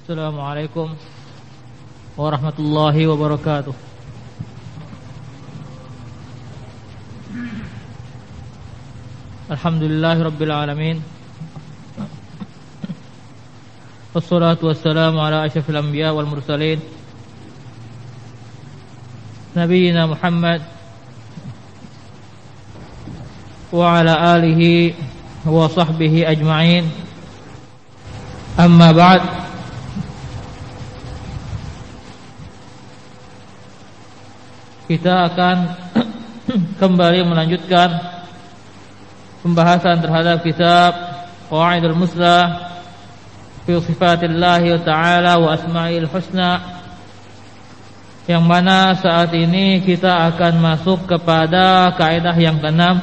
Assalamualaikum warahmatullahi wabarakatuh. Alhamdulillahirabbil alamin. Wassalatu wassalamu ala asyrafil anbiya wal mursalin Nabiyyina Muhammad wa ala alihi wa sahbihi ajma'in. Amma ba'd. Kita akan kembali melanjutkan pembahasan terhadap kitab Qawaidul Muslah fi Sifatillahi Ta'ala wa Asma'il Husna, yang mana saat ini kita akan masuk kepada kaidah yang ke-6.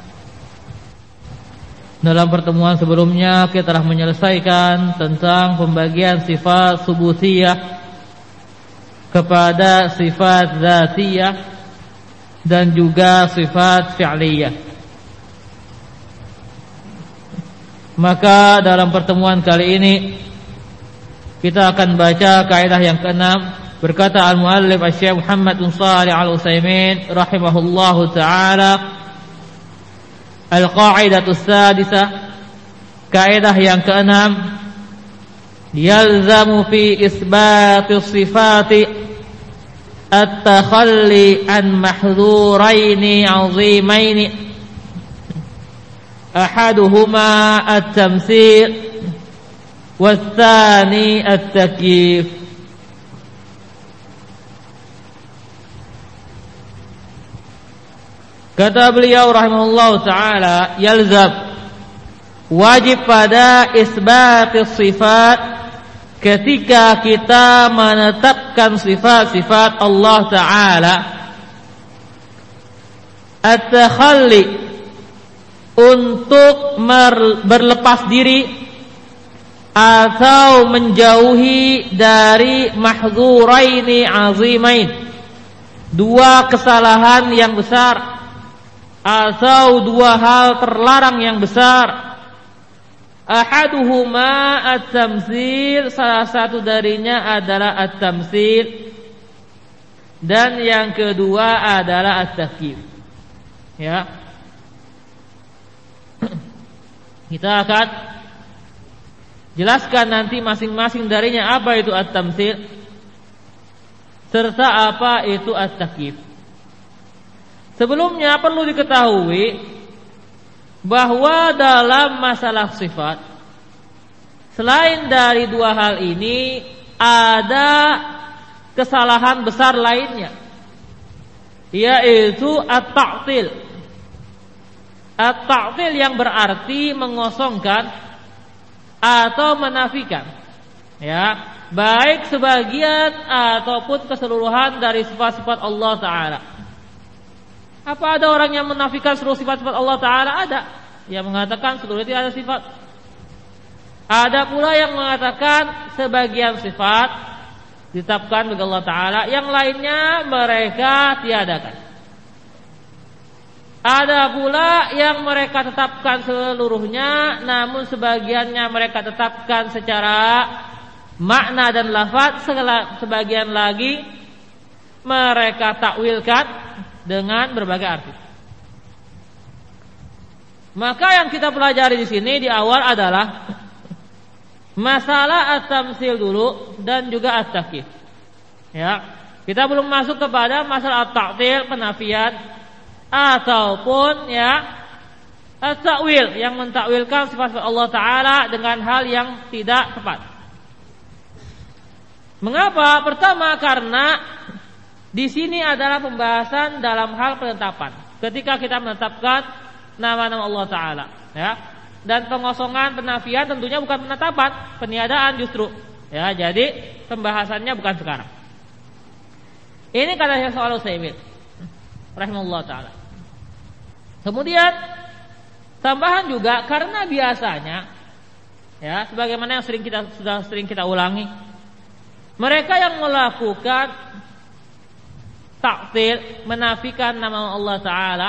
Dalam pertemuan sebelumnya kita telah menyelesaikan tentang pembagian sifat subutiyah kepada sifat zatiyah dan juga sifat fi'liyah. Maka dalam pertemuan kali ini kita akan baca kaidah yang ke-6. Berkata al-muallif Asy-Syaikh Muhammad bin Shalih Al-Utsaimin rahimahullahu taala, al-qaidatus sadisah, kaidah yang ke-6, yalzamu fi isbatis sifati at-takhalli an mahdhuraini 'azimaini, ahaduhuma at-tamtsil watsani at-takyif. Kata beliau rahimahullahu taala, yalzam, wajib pada isbatis sifat, ketika kita menetapkan sifat-sifat Allah Ta'ala, at-takhalli, untuk berlepas diri atau menjauhi dari mahdzuraini azimain, dua kesalahan yang besar atau dua hal terlarang yang besar. Ahaduhuma at-tamtsil, salah satu darinya adalah at-tamtsil, dan yang kedua adalah at-takyif. Ya. Kita akan jelaskan nanti masing-masing darinya apa itu at-tamtsil serta apa itu at-takyif. Sebelumnya perlu diketahui bahwa dalam masalah sifat, selain dari dua hal ini, ada kesalahan besar lainnya, yaitu at-ta'til. At-ta'til yang berarti mengosongkan atau menafikan, ya, baik sebagian ataupun keseluruhan dari sifat-sifat Allah Ta'ala. Apa ada orang yang menafikan seluruh sifat-sifat Allah Ta'ala? Ada. Yang mengatakan seluruhnya tidak ada sifat. Ada pula yang mengatakan sebagian sifat ditetapkan bagi Allah Ta'ala, yang lainnya mereka tiadakan. Ada pula yang mereka tetapkan seluruhnya, namun sebagiannya mereka tetapkan secara makna dan lafaz, sebagian lagi mereka takwilkan dengan berbagai arti. Maka yang kita pelajari di sini di awal adalah masalah at-tamtsil dulu dan juga at-takyif. Ya, kita belum masuk kepada masalah at-ta'til, penafian, ataupun ya at-ta'wil, yang mentakwilkan sifat Allah Ta'ala dengan hal yang tidak tepat. Mengapa? Pertama, karena di sini adalah pembahasan dalam hal penetapan. Ketika kita menetapkan nama-nama Allah Ta'ala, ya, dan pengosongan, penafian tentunya bukan penetapan, peniadaan justru. Ya, jadi pembahasannya bukan sekarang. Ini kata Syekh Shalih Al-Utsaimin rahimahullah Ta'ala. Kemudian tambahan juga, karena biasanya, ya, sebagaimana yang sudah sering kita ulangi, mereka yang melakukan ta'til, menafikan nama Allah Ta'ala,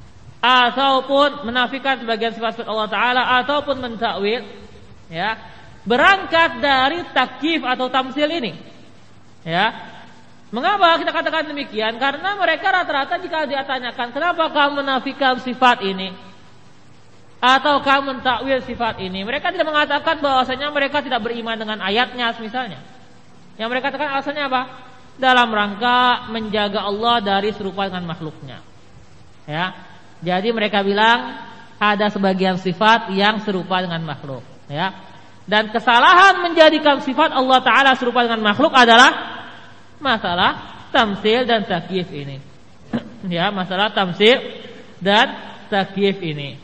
ataupun menafikan sebagian sifat Allah Ta'ala, ataupun mentakwil, ya, berangkat dari takyif atau tamsil ini. Ya. Mengapa kita katakan demikian? Karena mereka rata-rata jika ditanyakan, kenapa kamu menafikan sifat ini? Atau kamu mentakwil sifat ini? Mereka tidak mengatakan bahwasanya mereka tidak beriman dengan ayatnya misalnya. Yang mereka katakan alasannya apa? Dalam rangka menjaga Allah dari serupa dengan makhluknya. Ya. Jadi mereka bilang ada sebagian sifat yang serupa dengan makhluk, ya. Dan kesalahan menjadikan sifat Allah Ta'ala serupa dengan makhluk adalah masalah tamsil dan takyif ini. Ya, masalah tamsil dan takyif ini.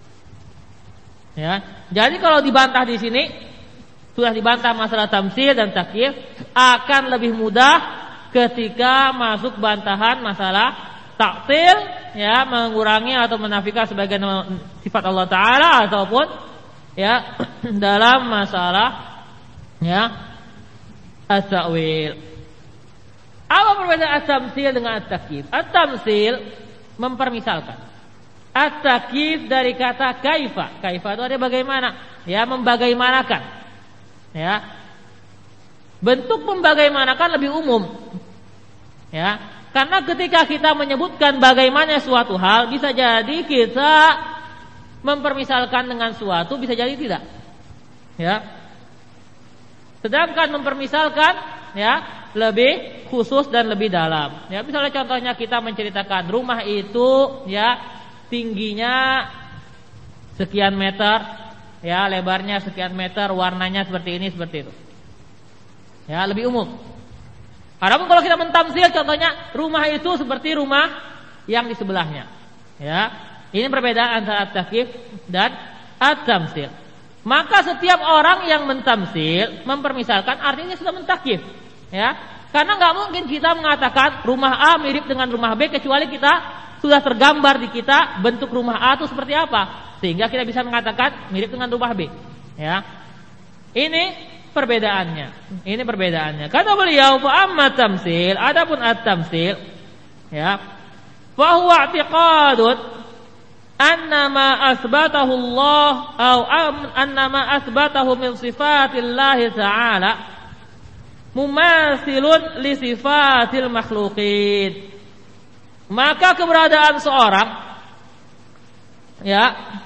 Ya. Jadi kalau dibantah di sini sudah dibantah masalah tamsil dan takyif, akan lebih mudah ketika masuk bantahan masalah ta'til, ya, mengurangi atau menafikan sebagian sifat Allah Ta'ala, ataupun ya dalam masalah ya at-ta'wil. Apa perbedaan at-tamsil dengan at-takyif? At-tamsil mempermisalkan. At-takyif dari kata kaifa. Kaifa itu ada bagaimana? Ya, membagaimanakan. Ya. Bentuk membagaimanakan lebih umum. Ya. Karena ketika kita menyebutkan bagaimana suatu hal, bisa jadi kita mempermisalkan dengan suatu, bisa jadi tidak. Ya. Sedangkan mempermisalkan, ya, lebih khusus dan lebih dalam. Ya, misalnya contohnya kita menceritakan rumah itu, ya, tingginya sekian meter, ya, lebarnya sekian meter, warnanya seperti ini, seperti itu. Ya, lebih umum. Adapun kalau kita mentamsil, contohnya rumah itu seperti rumah yang di sebelahnya. Ya, ini perbedaan antara at-takyif dan at-tamsil. Maka setiap orang yang mentamsil, mempermisalkan, artinya sudah mentakyif. Ya, karena nggak mungkin kita mengatakan rumah A mirip dengan rumah B kecuali kita sudah tergambar di kita bentuk rumah A itu seperti apa, sehingga kita bisa mengatakan mirip dengan rumah B. Ya, ini perbedaannya. Ini perbedaannya. Kata beliau, fa amma tamsil, adapun at-tamsil, ya, fa huwa i'tiqadun anna ma asbatahu Allah atau anna ma asbatahu min sifatillah ta'ala mumathilun li sifatil makhluqin. Maka keberadaan seorang, ya,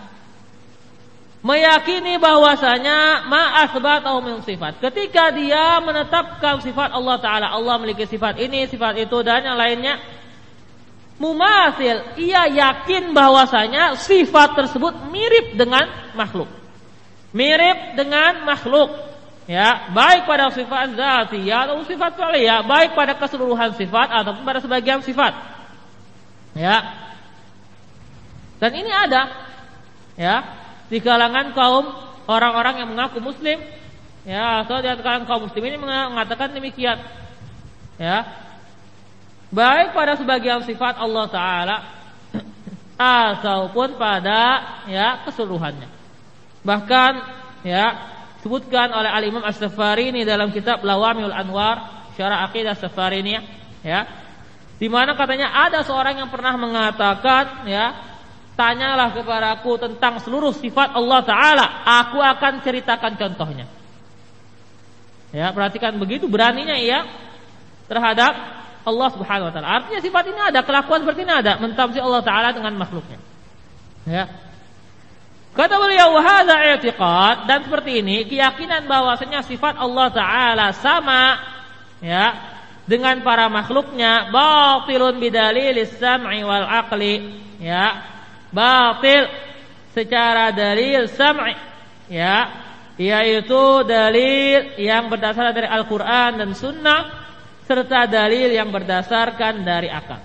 meyakini bahwasanya ma asbatahu min sifat. Ketika dia menetapkan sifat Allah Ta'ala, Allah memiliki sifat ini, sifat itu, dan yang lainnya, mumathil, ia yakin bahwasanya sifat tersebut mirip dengan makhluk. Mirip dengan makhluk. Ya, baik pada sifat zatiyah atau sifat fi'liyah, baik pada keseluruhan sifat ataupun pada sebagian sifat. Ya. Dan ini ada, ya, di kalangan kaum orang-orang yang mengaku muslim, ya, atau di kalangan kaum muslim ini mengatakan demikian, ya, baik pada sebagian sifat Allah Ta'ala ataupun pada, ya, keseluruhannya. Bahkan, ya, sebutkan oleh Al-Imam As-Safarini dalam kitab Lawamiul Anwar Syarah Aqidah As-Safarini, ya, di mana katanya ada seorang yang pernah mengatakan, ya, tanyalah kepadaku tentang seluruh sifat Allah Ta'ala, aku akan ceritakan contohnya. Ya, perhatikan begitu beraninya ia terhadap Allah Subhanahu Wa Ta'ala. Artinya sifat ini ada, kelakuan seperti ini ada, mentamsil Allah Ta'ala dengan makhluknya. Ya. Kata beliau, hadza i'tiqad, dan seperti ini keyakinan bahwasanya sifat Allah Ta'ala sama, ya, dengan para makhluknya, batilun bidalilis sam'i wal aqli, ya, batil secara dalil sam'i, ya, yaitu dalil yang berdasar dari Al-Quran dan Sunnah, serta dalil yang berdasarkan dari akal.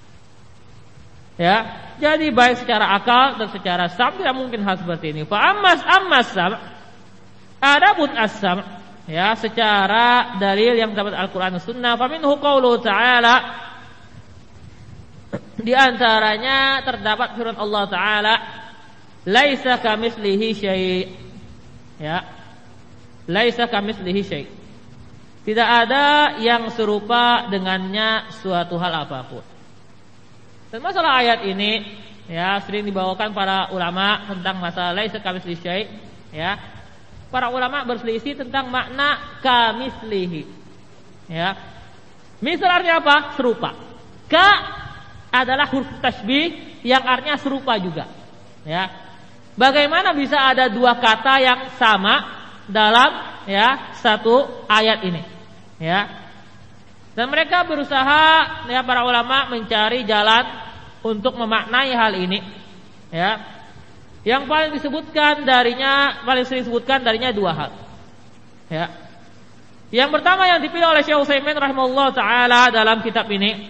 Ya, jadi baik secara akal dan secara sam tidak mungkin hal seperti ini. Fa ammas sam, adapun as-sam, ya, secara dalil yang dapat Al-Quran dan Sunnah, fa minhu qauluhu ta'ala, di antaranya terdapat firman Allah Ta'ala, laisa kamitslihi syai', ya, laisa kamitslihi syai', tidak ada yang serupa dengannya suatu hal apapun. Dan masalah ayat ini, ya, sering dibawakan para ulama tentang masalah laisa kamitslihi syai', ya, para ulama berselisih tentang makna kamislihi. Ya. Misal artinya apa? Serupa. Ka adalah huruf tasbih yang artinya serupa juga. Ya. Bagaimana bisa ada dua kata yang sama dalam satu ayat ini? Ya. Dan mereka berusaha para ulama mencari jalan untuk memaknai hal ini. Ya. Yang paling sering disebutkan darinya dua hal. Ya. Yang pertama yang dipilih oleh Syekh Utsaimin rahimahullah taala dalam kitab ini,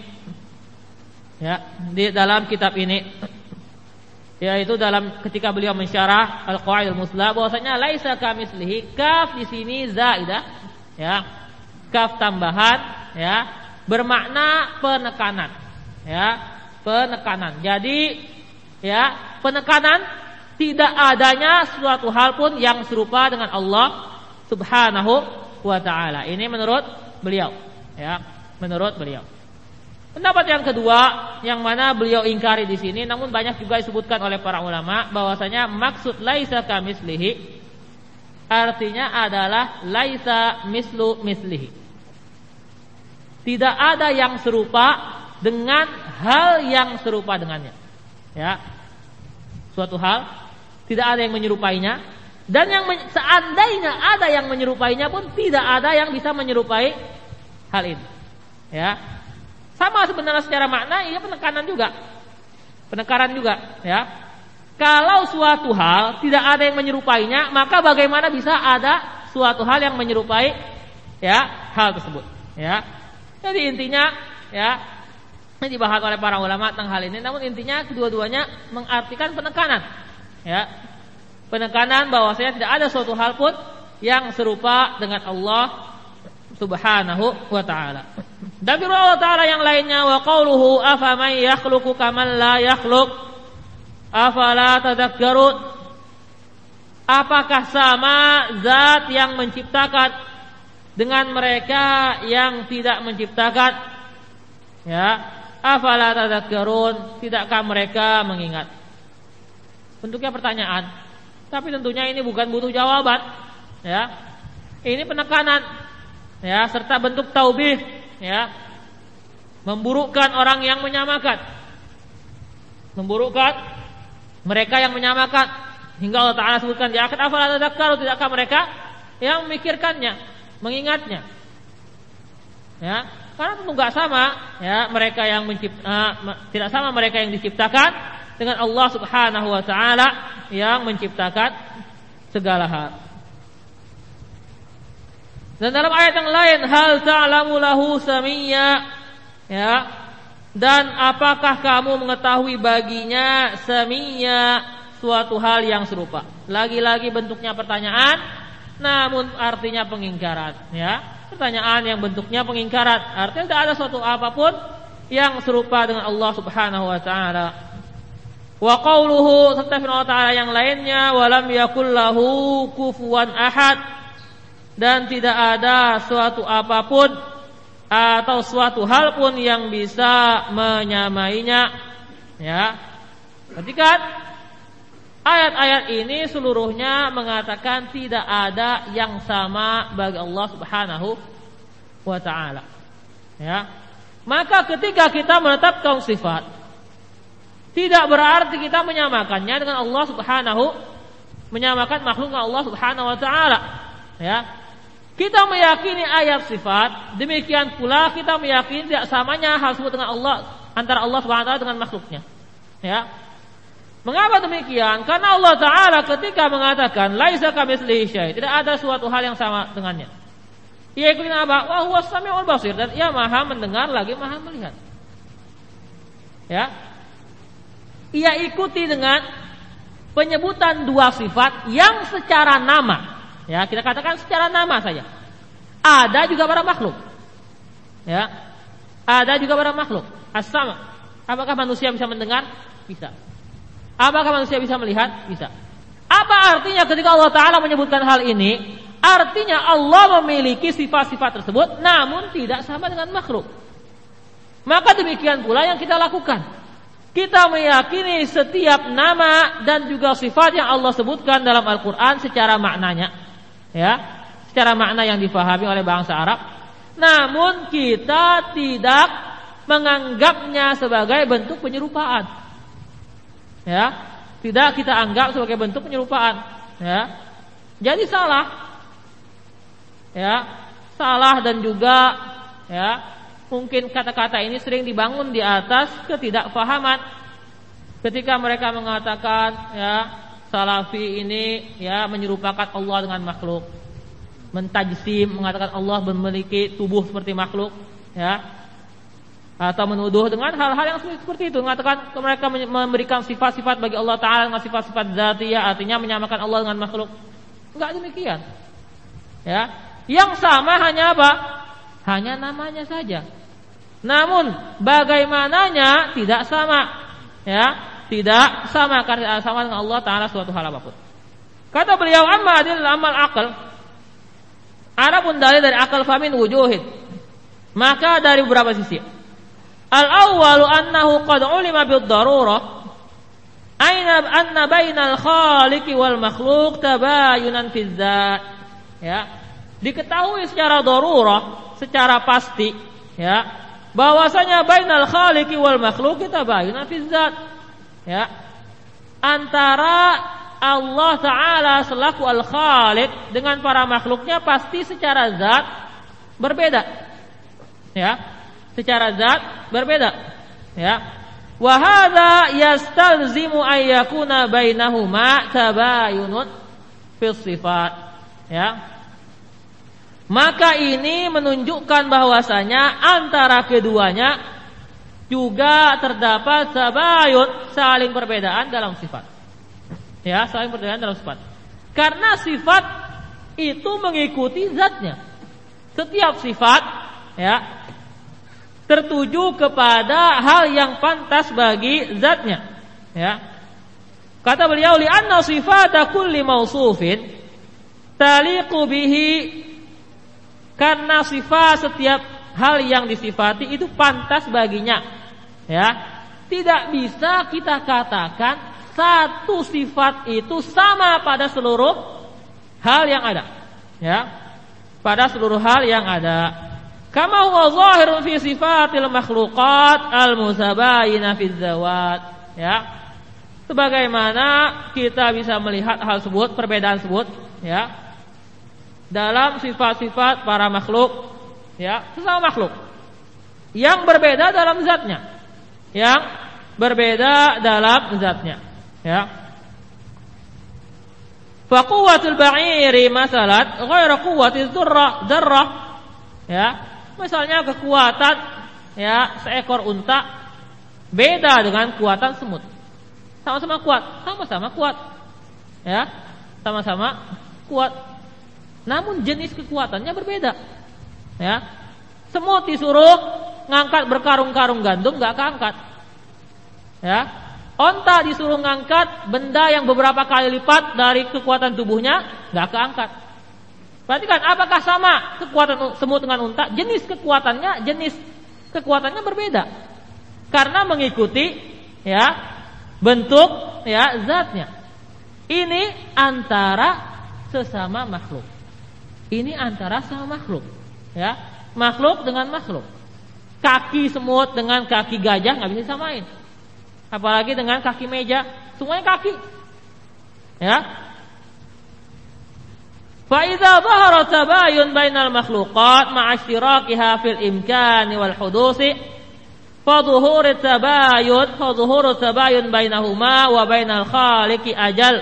dalam kitab ini, yaitu ketika beliau mensyarah Al-Qawaidul Muslah, bahwasanya laisa kamitslihi, kaf di sini zaidah, kaf tambahan, bermakna penekanan, penekanan. Jadi, penekanan tidak adanya suatu hal pun yang serupa dengan Allah Subhanahu wa ta'ala. Ini menurut beliau, menurut beliau. Pendapat yang kedua yang mana beliau ingkari di sini, namun banyak juga disebutkan oleh para ulama, bahwasanya maksud laisa kamitslihi artinya adalah laisa mislu mislihi. Tidak ada yang serupa dengan hal yang serupa dengannya. Suatu hal tidak ada yang menyerupainya. Dan seandainya ada yang menyerupainya pun tidak ada yang bisa menyerupai hal ini. Sama sebenarnya secara makna, penekanan juga. Penekanan juga, Kalau suatu hal tidak ada yang menyerupainya, maka bagaimana bisa ada suatu hal yang menyerupai hal tersebut. Jadi intinya ini dibahas oleh para ulama tentang hal ini, namun intinya kedua-duanya mengartikan penekanan. Penekanan bahwasanya tidak ada suatu hal pun yang serupa dengan Allah Subhanahu wa ta'ala. Dan firman Allah Ta'ala yang lainnya, wa qauluhu afaman yakhluqu kaman la yakhluq afala tadhakkarun. Apakah sama zat yang menciptakan dengan mereka yang tidak menciptakan? Afala tadhakkarun, tidakkah mereka mengingat? Bentuknya pertanyaan. Tapi tentunya ini bukan butuh jawaban, Ini penekanan, serta bentuk taubih, memburukkan orang yang menyamakan, memburukkan mereka yang menyamakan. Hingga Allah Ta'ala sebutkan di akhir, afala tadhakkarun, tidakkah mereka yang memikirkannya, mengingatnya? Karena tentu nggak sama, mereka yang tidak sama mereka yang diciptakan dengan Allah Subhanahu wa ta'ala yang menciptakan segala hal. Dan dalam ayat yang lain, hal ta'lamu lahu samiyya, dan apakah kamu mengetahui baginya samiyya, suatu hal yang serupa. Lagi-lagi bentuknya pertanyaan, namun artinya pengingkaran. Pertanyaan yang bentuknya pengingkaran, artinya tidak ada suatu apapun yang serupa dengan Allah Subhanahu wa ta'ala. Wa qauluhu, serta firman Allah Ta'ala yang lainnya, walam yakul lahu kufuwan ahad, dan tidak ada suatu apapun atau suatu hal pun yang bisa menyamainya. Perhatikan ayat-ayat ini seluruhnya mengatakan tidak ada yang sama bagi Allah Subhanahu wa ta'ala. Maka ketika kita menetapkan sifat, tidak berarti kita menyamakannya dengan Allah Subhanahu, menyamakan makhluk dengan Allah Subhanahu wa ta'ala. Kita meyakini ayat sifat, demikian pula kita meyakini tidak samanya hal tersebut dengan Allah, antara Allah Subhanahu wa ta'ala dengan makhluknya. Mengapa demikian? Karena Allah Ta'ala ketika mengatakan laisa kamitslihi syai', tidak ada suatu hal yang sama dengannya. Ia ikutin apa? Wa huwas samiul basir, dan ia maha mendengar lagi maha melihat. Ia ikuti dengan penyebutan dua sifat yang secara nama, kita katakan secara nama saja, ada juga pada makhluk. Ada juga pada makhluk. As-sama. Apakah manusia bisa mendengar? Bisa. Apakah manusia bisa melihat? Bisa. Apa artinya ketika Allah Ta'ala menyebutkan hal ini? Artinya Allah memiliki sifat-sifat tersebut, namun tidak sama dengan makhluk. Maka demikian pula yang kita lakukan. Kita meyakini setiap nama dan juga sifat yang Allah sebutkan dalam Al-Quran secara maknanya. ya, secara makna yang difahami oleh bangsa Arab. Namun kita tidak menganggapnya sebagai bentuk penyerupaan. Ya, tidak kita anggap sebagai bentuk penyerupaan. Ya, jadi salah. Ya, salah dan juga ya, mungkin kata-kata ini sering dibangun di atas ketidakfahaman. Ketika mereka mengatakan ya, Salafi ini ya menyerupakan Allah dengan makhluk, mentajsim, mengatakan Allah memiliki tubuh seperti makhluk, ya, atau menuduh dengan hal-hal yang seperti itu, mengatakan mereka memberikan sifat-sifat bagi Allah Ta'ala dengan sifat-sifat dzatiyah, artinya menyamakan Allah dengan makhluk. Enggak demikian. Ya, yang sama hanya apa? Hanya namanya saja. Namun bagaimananya tidak sama. Ya, tidak sama karena sama dengan Allah Ta'ala suatu hal apapun. Kata beliau, amma adil amal akal, adapun dalil dari akal famin wujuhid, maka dari beberapa sisi. Al-awwalu annahu qad ulima bid-darurah anna bainal khaliqi wal makhluq tabayunan fi dzat. Ya, diketahui secara darurah, secara pasti, ya, bahwasanya bainal khaliqi wal makhluq tabayunan fi dzat. Ya, antara Allah Ta'ala selaku al-khaliq dengan para makhluknya pasti secara zat berbeda. Ya, secara zat berbeda. Ya, wa hadza yastalzimu ay yakuna bainahuma tabayunun fi sifat. Ya, maka ini menunjukkan bahwasanya antara keduanya juga terdapat tabayun, saling perbedaan dalam sifat. Ya, saling perbedaan dalam sifat. Karena sifat itu mengikuti zatnya. Setiap sifat ya tertuju kepada hal yang pantas bagi zatnya. Ya. Kata beliau, li anna sifata kulli mausufin taliqu bihi, karena sifat setiap hal yang disifati itu pantas baginya. Ya, tidak bisa kita katakan satu sifat itu sama pada seluruh hal yang ada. Ya, pada seluruh hal yang ada. Kama huwa zahirun fi sifatil makhluqat al-musabayina fi dzawat. Ya, sebagaimana kita bisa melihat hal tersebut, perbedaan tersebut, ya, dalam sifat-sifat para makhluk, ya, sesama makhluk yang berbeda dalam zatnya, yang berbeda dalam zatnya. Ya, fa quwwatul ba'iri masalan ghairu quwwatiz dzarrah. Ya, misalnya kekuatan ya seekor unta beda dengan kekuatan semut. Sama-sama kuat, sama-sama kuat. Ya, sama-sama kuat. Namun jenis kekuatannya berbeda. Ya, semut disuruh ngangkat berkarung-karung gandum enggak keangkat. Ya, onta disuruh ngangkat benda yang beberapa kali lipat dari kekuatan tubuhnya, enggak keangkat. Perhatikan, apakah sama kekuatan semut dengan unta? Jenis kekuatannya berbeda. Karena mengikuti ya bentuk ya zatnya. Ini antara sesama makhluk. Ini antara sama makhluk. Ya, makhluk dengan makhluk. Kaki semut dengan kaki gajah enggak bisa disamain. Apalagi dengan kaki meja, semuanya kaki. Ya. Fa idza dhahara tabayun bainal makhluqat ma'a ishtirakiha fil imkani wal hudusi fa dhuhuru tabayun bainahuma wa bainal khaliqi ajal.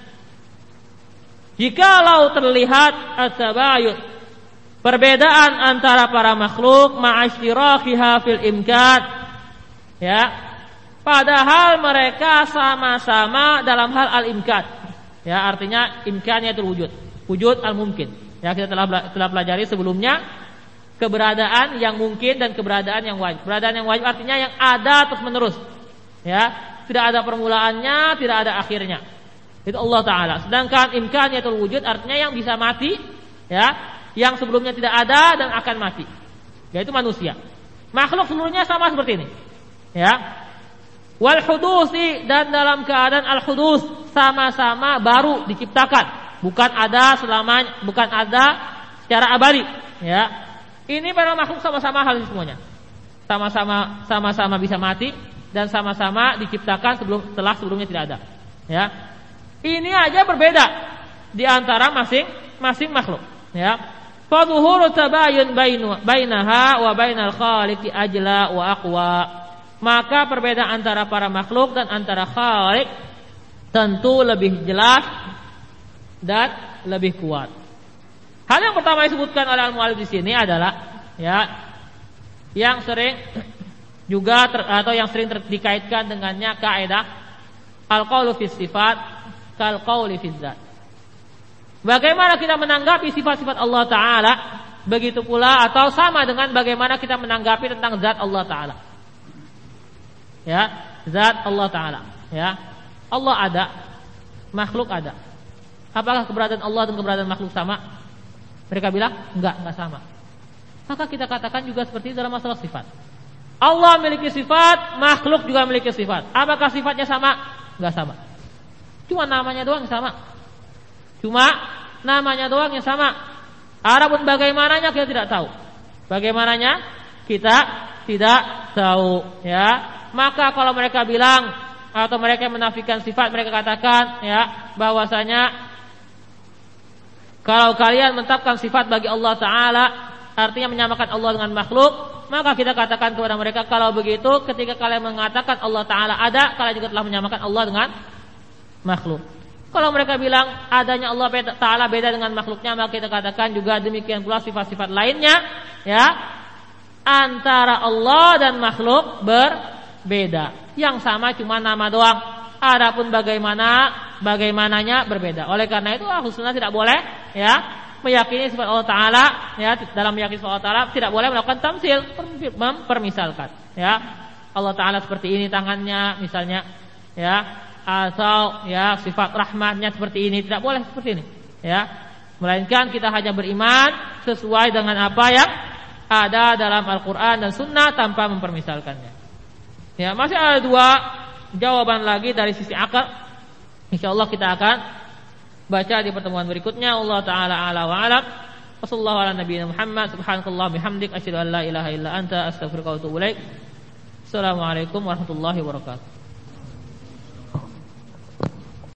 Jikalau terlihat at-tabayun, perbedaan antara para makhluk ma'a ishtirakiha fil imkan, ya, padahal mereka sama-sama dalam hal al-imkan. Ya, artinya imkannya itu wujud al-mumkin. Ya, kita telah pelajari sebelumnya keberadaan yang mumkin dan keberadaan yang wajib. Keberadaan yang wajib artinya yang ada terus menerus. Ya, tidak ada permulaannya, tidak ada akhirnya. Itu Allah Ta'ala. Sedangkan imkannya itu wujud artinya yang bisa mati, ya, yang sebelumnya tidak ada dan akan mati, yaitu manusia. Makhluk seluruhnya sama seperti ini. Ya. Wal hudusi, dan dalam keadaan al-hudus sama-sama baru diciptakan, bukan ada secara abadi, ya. Ini para makhluk sama-sama hal semuanya. Sama-sama bisa mati dan sama-sama diciptakan sebelumnya tidak ada. Ya. Ini aja berbeda di antara masing-masing makhluk, ya. Fa dhuhuru tabayun bainaha wa bainal khaliqi ajla wa aqwa. Maka perbedaan antara para makhluk dan antara Khaliq tentu lebih jelas dan lebih kuat. Hal yang pertama disebutkan oleh al-mu'allif di sini adalah, ya, yang sering juga atau yang sering dikaitkan dengannya kaidah al-qaulu fi sifat kal qauli fi dzat. Bagaimana kita menanggapi sifat-sifat Allah Ta'ala, begitu pula atau sama dengan bagaimana kita menanggapi tentang zat Allah Ta'ala. Ya, zat Allah Ta'ala, ya. Allah ada, makhluk ada. Apakah keberadaan Allah dan keberadaan makhluk sama? Mereka bilang enggak sama. Maka kita katakan juga seperti dalam masalah sifat. Allah memiliki sifat, makhluk juga memiliki sifat. Apakah sifatnya sama? Enggak sama. Cuma namanya doang yang sama. Adapun bagaimananya kita tidak tahu. Bagaimananya kita tidak tahu, ya. Maka kalau mereka bilang atau mereka menafikan sifat, mereka katakan, ya, bahwasanya kalau kalian menetapkan sifat bagi Allah Ta'ala, artinya menyamakan Allah dengan makhluk, maka kita katakan kepada mereka, kalau begitu ketika kalian mengatakan Allah Ta'ala ada, kalian juga telah menyamakan Allah dengan makhluk. Kalau mereka bilang adanya Allah Ta'ala beda dengan makhluknya, maka kita katakan juga demikian pula sifat-sifat lainnya, ya, antara Allah dan makhluk berbeda. Yang sama cuma nama doang. Adapun bagaimananya berbeda. Oleh karena itu Ahlus Sunnah tidak boleh, ya, meyakini sifat Allah Ta'ala, ya, dalam meyakini sifat Allah Ta'ala tidak boleh melakukan tamsil, mempermisalkan, ya. Allah Ta'ala seperti ini tangannya misalnya, ya, atau, ya, sifat rahmatnya seperti ini, tidak boleh seperti ini, ya. Melainkan kita hanya beriman sesuai dengan apa yang ada dalam Al-Quran dan Sunnah tanpa mempermisalkannya. Ya, masih ada 2 jawaban lagi dari sisi akal. Insyaallah kita akan baca di pertemuan berikutnya. Allah Ta'ala a'la wa a'lam. Wassallallahu ala nabiyina Muhammad. Subhanakallah bihamdik asyhadu an la ilaha illa anta astaghfiruka wa atubu ilaik. Assalamualaikum warahmatullahi wabarakatuh.